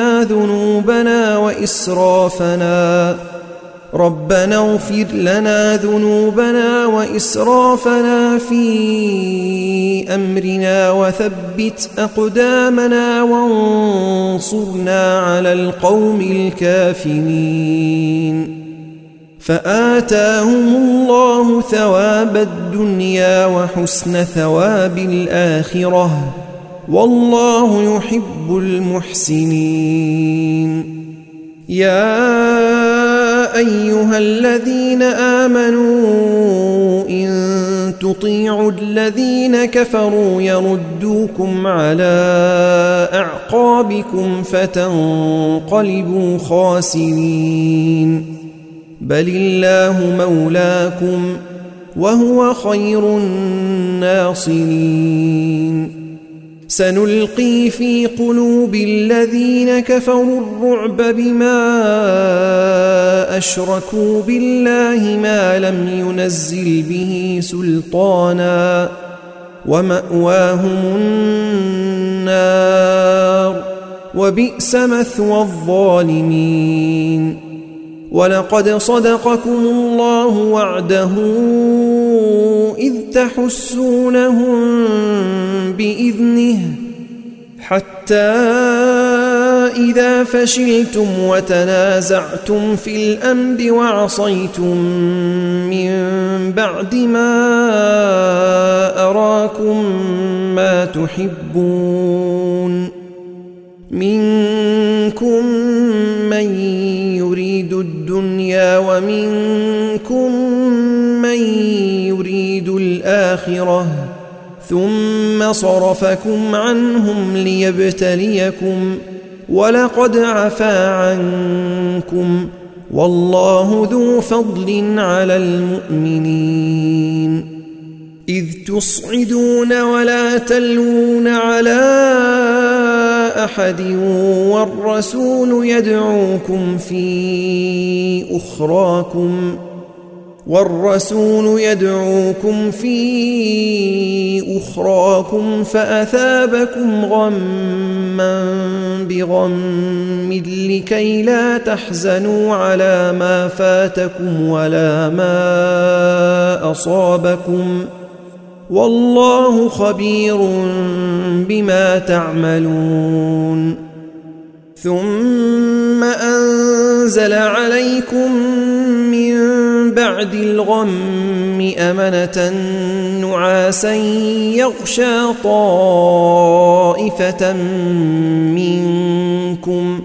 لنا ذنوبنا وإسرافنا في أمرنا وثبت أقدامنا وانصرنا على القوم الكافرين. فآتاهم الله ثواب الدنيا وحسن ثواب الآخرة والله يحب المحسنين. يا أيها الذين آمنوا إن تطيعوا الذين كفروا يردوكم على أعقابكم فتنقلبوا خاسرين. بل الله مولاكم وهو خير الناصرين. سنلقي في قلوب الذين كفروا الرعب بما أشركوا بالله ما لم ينزل به سلطانا ومأواهم النار وبئس مثوى الظالمين. ولقد صدقكم الله وعده إذ تحسونهم بإذنه حتى إذا فشلتم وتنازعتم في الأمر وعصيتم من بعد ما أراكم ما تحبون منكم من يريد الدنيا ومنكم من يريد الآخرة ثم صرفكم عنهم ليبتليكم ولقد عفا عنكم والله ذو فضل على المؤمنين. إذ تصعدون ولا تلوون على أحد والرسول يدعوكم في أخراكم فأثابكم غما بغم لكي لا تحزنوا على ما فاتكم ولا ما أصابكم والله خبير بما تعملون. ثم أنزل عليكم من بعد الغم أمنة نعاسا يغشى طائفة منكم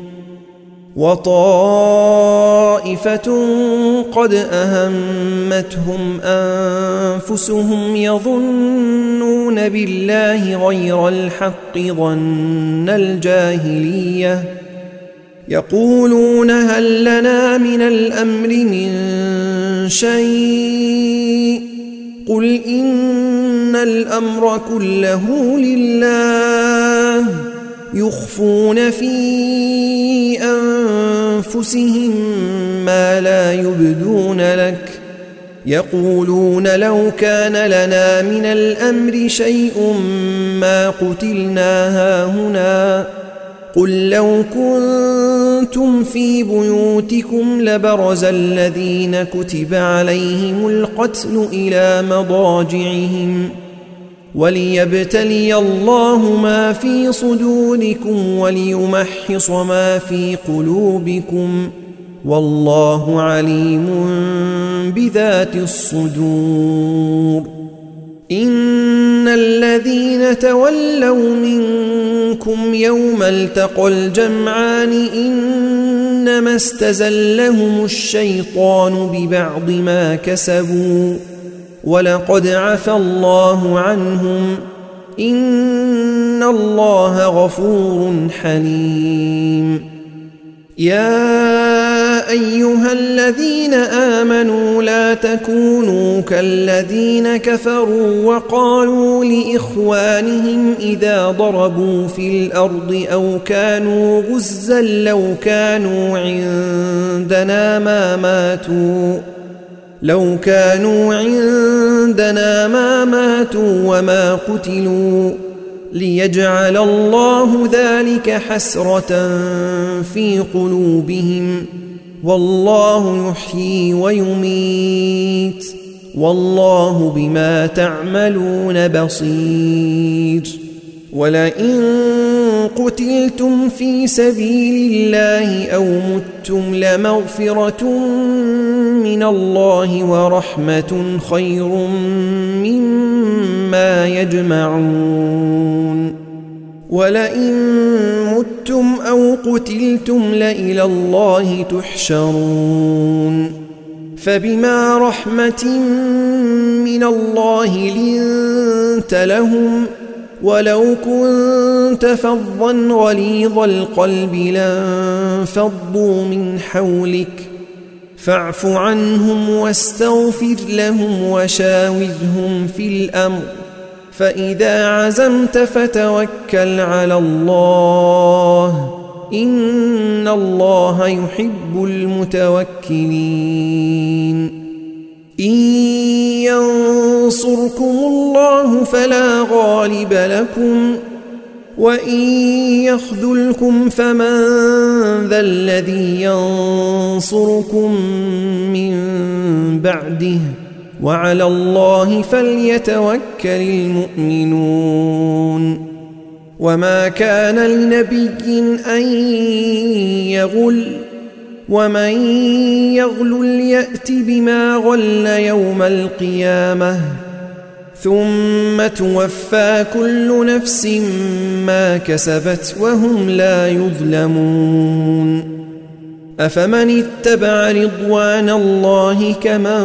وطائفة قد أهمتهم أنفسهم يظنون بالله غير الحق ظن الجاهلية يقولون هل لنا من الأمر من شيء قل إن الأمر كله لله يخفون في أنفسهم ما لا يبدون لك يقولون لو كان لنا من الأمر شيء ما قتلنا هاهنا قل لو كنتم في بيوتكم لبرز الذين كتب عليهم القتل إلى مضاجعهم وليبتلي الله ما في صدوركم وليمحص ما في قلوبكم والله عليم بذات الصدور. إن الذين تولوا منكم يوم التقى الجمعان إنما استزلهم الشيطان ببعض ما كسبوا ولقد عفى الله عنهم إن الله غفور حليم. يا أيها الذين آمنوا لا تكونوا كالذين كفروا وقالوا لإخوانهم إذا ضربوا في الأرض أو كانوا غزا لو كانوا عندنا ما ماتوا وما قتلوا ليجعل الله ذلك حسرة في قلوبهم والله يحيي ويميت والله بما تعملون بصير. ولئن قتلتم في سبيل الله أو متم لمغفرة من الله ورحمة خير مما يجمعون. ولئن متم أو قتلتم لإلى الله تحشرون. فبما رحمة من الله لنت لهم ولو كنت فظا غليظ القلب لانفضوا من حولك فاعف عنهم واستغفر لهم وشاورهم في الأمر فإذا عزمت فتوكل على الله إن الله يحب المتوكلين. إن ينصركم الله فلا غالب لكم وإن يخذلكم فمن ذا الذي ينصركم من بعده وعلى الله فليتوكل المؤمنون. وما كان لنبي أن يغل ومن يغل يأت بما غل يوم القيامة ثم توفى كل نفس ما كسبت وهم لا يظلمون. أفمن اتبع رضوان الله كمن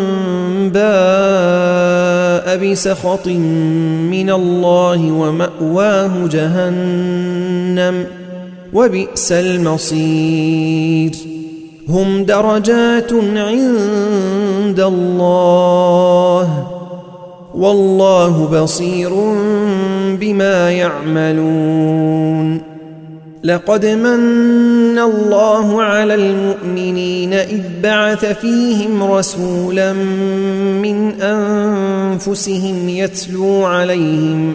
باء بسخط من الله ومأواه جهنم وبئس المصير. هم درجات عند الله والله بصير بما يعملون. لقد من الله على المؤمنين إذ بعث فيهم رسولا من أنفسهم يتلو عليهم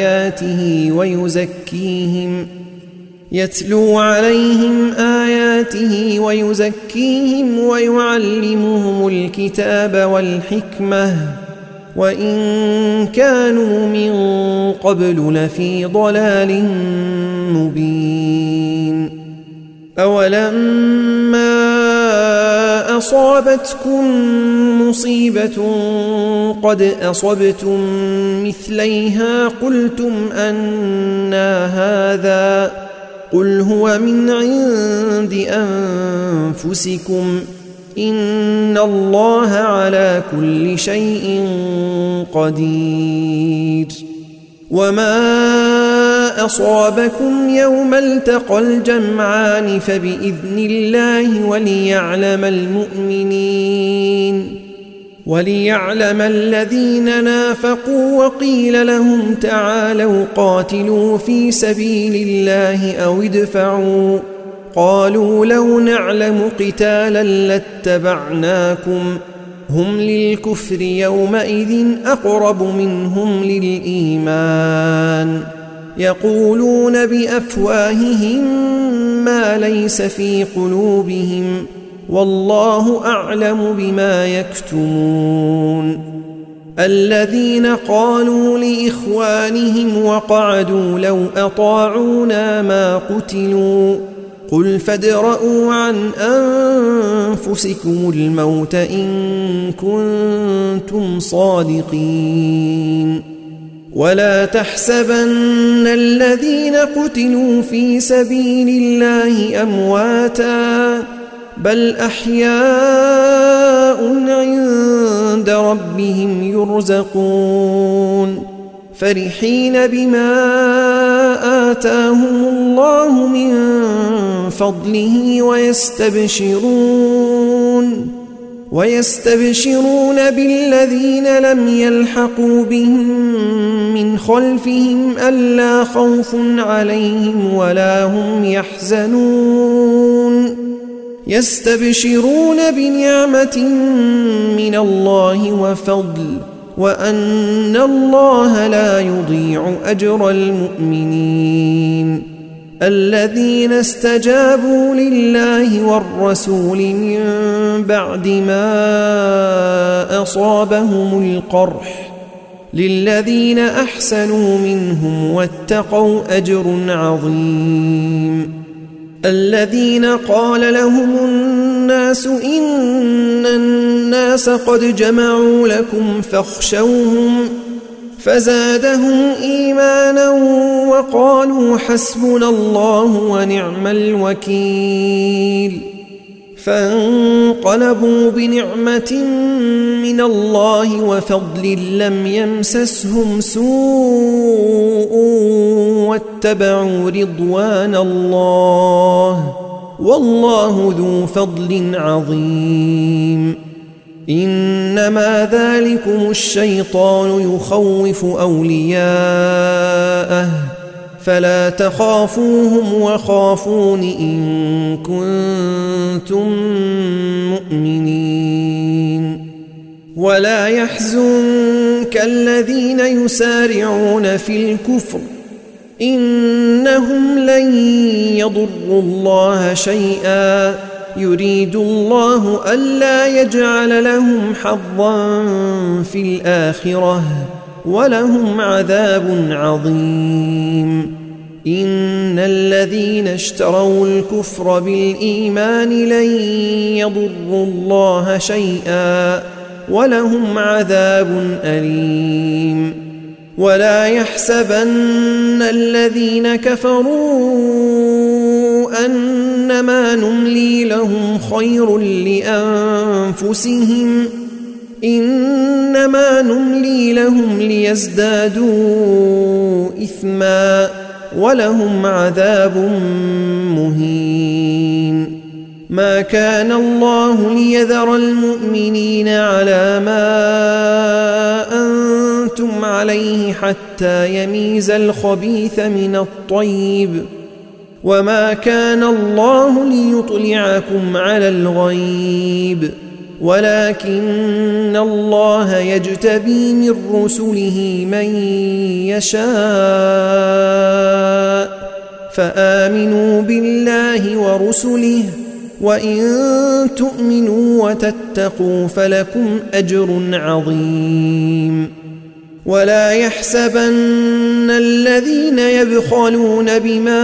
آياته ويزكيهم ويعلمهم الكتاب والحكمة وإن كانوا من قبل لفي ضلال مبين. أولما أصابتكم مصيبة قد أصبتم مثليها قلتم أنى هذا قل هو من عند أنفسكم إن الله على كل شيء قدير. وما أصابكم يوم التقى الجمعان فبإذن الله وليعلم الذين نافقوا وقيل لهم تعالوا قاتلوا في سبيل الله أو ادفعوا قالوا لو نعلم قتالا لاتبعناكم هم للكفر يومئذ أقرب منهم للإيمان يقولون بأفواههم ما ليس في قلوبهم والله أعلم بما يكتمون. الذين قالوا لإخوانهم وقعدوا لو أطاعونا ما قتلوا قل فادرءوا عن أنفسكم الموت إن كنتم صادقين. ولا تحسبن الذين قتلوا في سبيل الله أمواتا بل أحياء عند ربهم يرزقون فرحين بما آتاهم الله من فضله ويستبشرون بالذين لم يلحقوا بهم من خلفهم ألا خوف عليهم ولا هم يحزنون يستبشرون بنعمة من الله وفضل وأن الله لا يضيع أجر المؤمنين. الذين استجابوا لله والرسول من بعد ما أصابهم القرح للذين أحسنوا منهم واتقوا أجر عظيم. الذين قال لهم الناس إن الناس قد جمعوا لكم فاخشوهم فزادهم إيمانا وقالوا حسبنا الله ونعم الوكيل. فانقلبوا بنعمة من الله وفضل لم يمسسهم سوء واتبعوا رضوان الله والله ذو فضل عظيم. إنما ذلكم الشيطان يخوف أولياءه فلا تخافوهم وخافون إن كنتم مؤمنين. ولا يحزنك الذين يسارعون في الكفر إنهم لن يضروا الله شيئا يريد الله ألا يجعل لهم حظا في الآخرة ولهم عذاب عظيم. إن الذين اشتروا الكفر بالإيمان لن يضروا الله شيئا ولهم عذاب أليم. ولا يحسبن الذين كفروا أنما نملي لهم خير لأنفسهم إنما نملي لهم ليزدادوا إثما ولهم عذاب مهين. ما كان الله ليذر المؤمنين على ما أنتم عليه حتى يميز الخبيث من الطيب وما كان الله ليطلعكم على الغيب ولكن الله يجتبي من رسله من يشاء فآمنوا بالله ورسله وإن تؤمنوا وتتقوا فلكم أجر عظيم. ولا يحسبن الذين يبخلون بما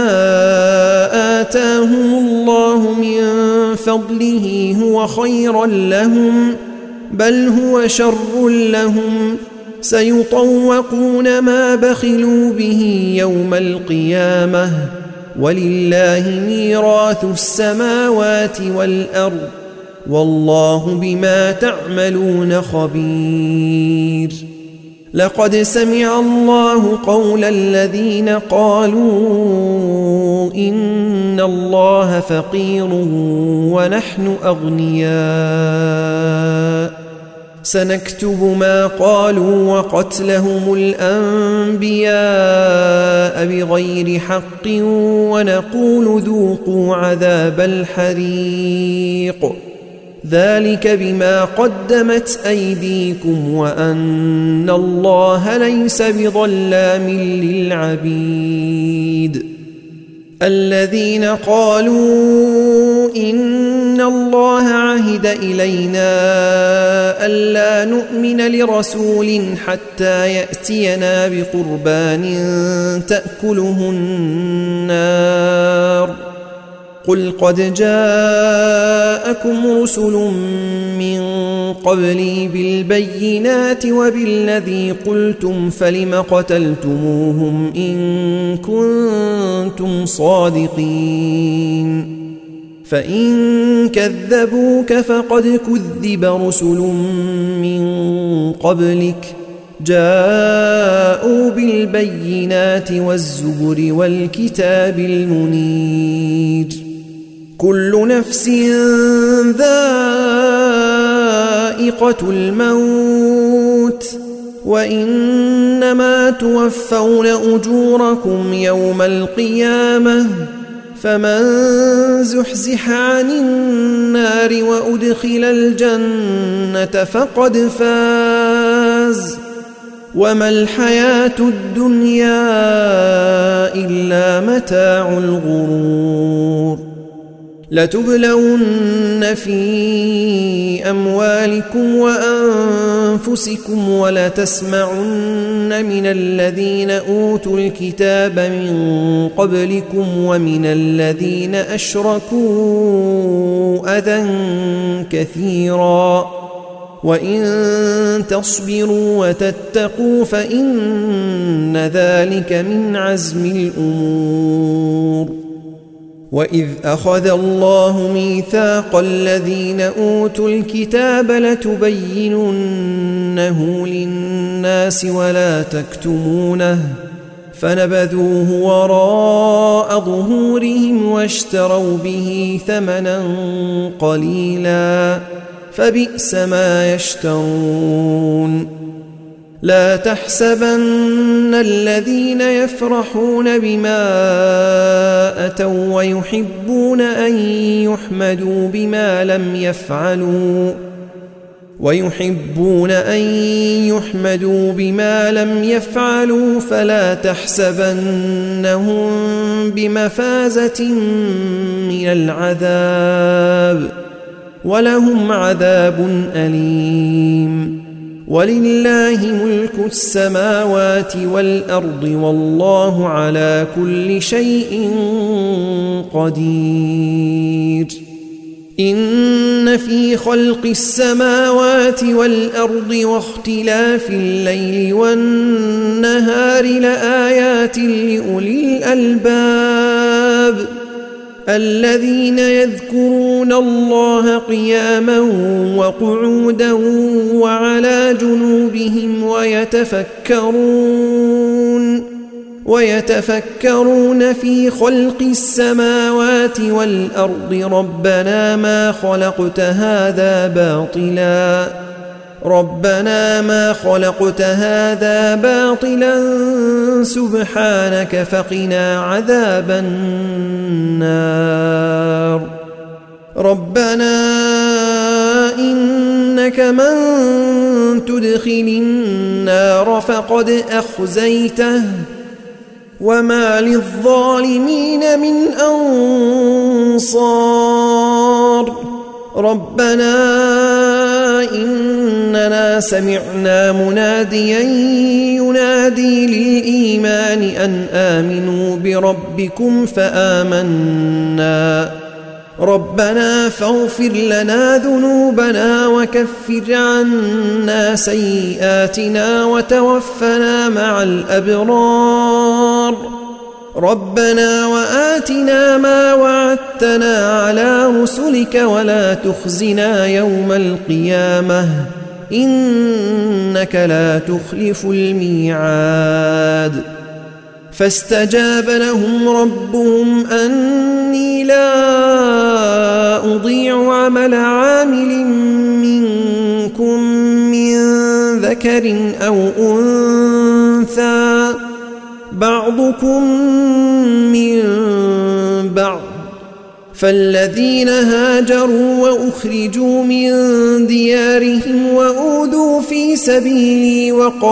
آتاهم الله من فضله هو خيرا لهم بل هو شر لهم سيطوقون ما بخلوا به يوم القيامة ولله ميراث السماوات والأرض والله بما تعملون خبير. لقد سمع الله قول الذين قالوا إن الله فقير ونحن أغنياء سنكتب ما قالوا وقتلهم الأنبياء بغير حق ونقول ذوقوا عذاب الحريق ذلك بما قدمت أيديكم وأن الله ليس بظلام للعبيد. الذين قالوا إن الله عهد إلينا ألا نؤمن لرسول حتى يأتينا بقربان تأكله النار قل قد جاءكم رسل من قبلي بالبينات وبالذي قلتم فلم قتلتموهم إن كنتم صادقين فإن كذبوك فقد كذب رسل من قبلك جاءوا بالبينات والزبر والكتاب المنير كل نفس ذائقة الموت وإنما توفون أجوركم يوم القيامة فمن زحزح عن النار وأدخل الجنة فقد فاز وما الحياة الدنيا إلا متاع الغرور لتبلون في أموالكم وأنفسكم ولتسمعن من الذين أوتوا الكتاب من قبلكم ومن الذين أشركوا أذى كثيرا وإن تصبروا وتتقوا فإن ذلك من عزم الأمور وإذ أخذ الله ميثاق الذين أوتوا الكتاب لتبيننه للناس ولا تكتمونه فنبذوه وراء ظهورهم واشتروا به ثمنا قليلا فبئس ما يشترون لا تحسبن الذين يفرحون بما أتوا ويحبون أن يحمدوا بما لم يفعلوا فلا تحسبنهم بمفازة من العذاب ولهم عذاب أليم ولله ملك السماوات والأرض والله على كل شيء قدير إن في خلق السماوات والأرض واختلاف الليل والنهار لآيات لأولي الألباب الذين يذكرون الله قياما وقعودا وعلى جنوبهم ويتفكرون في خلق السماوات والأرض ربنا ما خلقت هذا باطلا سبحانك فقنا عذاب النار ربنا إنك من تدخل النار فقد أخزيته وما للظالمين من أنصار ربنا إننا سمعنا مناديا ينادي للإيمان أن آمنوا بربكم فآمنا ربنا فاغفر لنا ذنوبنا وكفر عنا سيئاتنا وتوفنا مع الأبرار ربنا وآتنا ما وعدتنا على رسلك ولا تخزنا يوم القيامة إنك لا تخلف الميعاد فاستجاب لهم ربهم أني لا أضيع عمل عامل منكم من ذكر أو أنثى بعضكم من بعض فالذين هاجروا وأخرجوا من ديارهم وأوذوا في سبيلي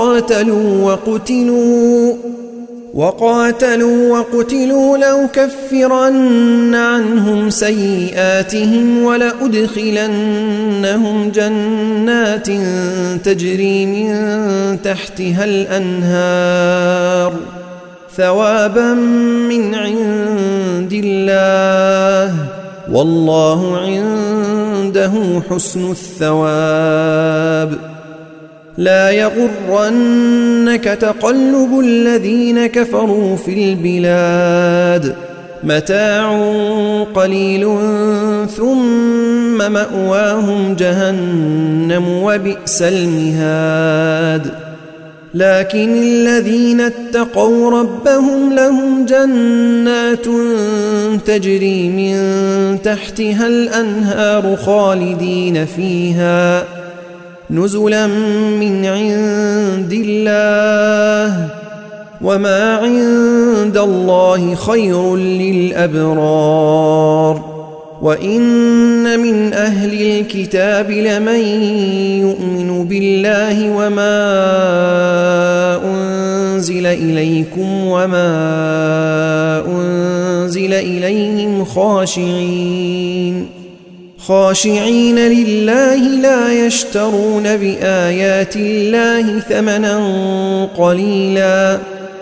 وقاتلوا وقتلوا لأكفرن عنهم سيئاتهم ولأدخلنهم جنات تجري من تحتها الأنهار ثوابا من عند الله والله عنده حسن الثواب. لا يغرنك تقلب الذين كفروا في البلاد متاع قليل ثم مأواهم جهنم وبئس المهاد. لكن الذين اتقوا ربهم لهم جنات تجري من تحتها الأنهار خالدين فيها نزلا من عند الله وما عند الله خير للأبرار. وإن من أهل الكتاب لمن يؤمن بالله وما أنزل إليكم وما أنزل إليهم خاشعين لله لا يشترون بآيات الله ثمنا قليلا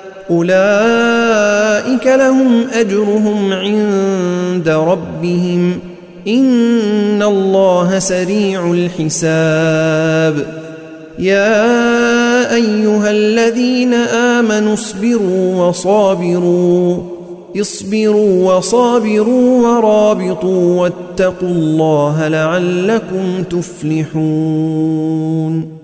أولئك لهم أجرهم عند ربهم إن الله سريع الحساب. يا أيها الذين آمنوا اصبروا وصابروا ورابطوا واتقوا الله لعلكم تفلحون.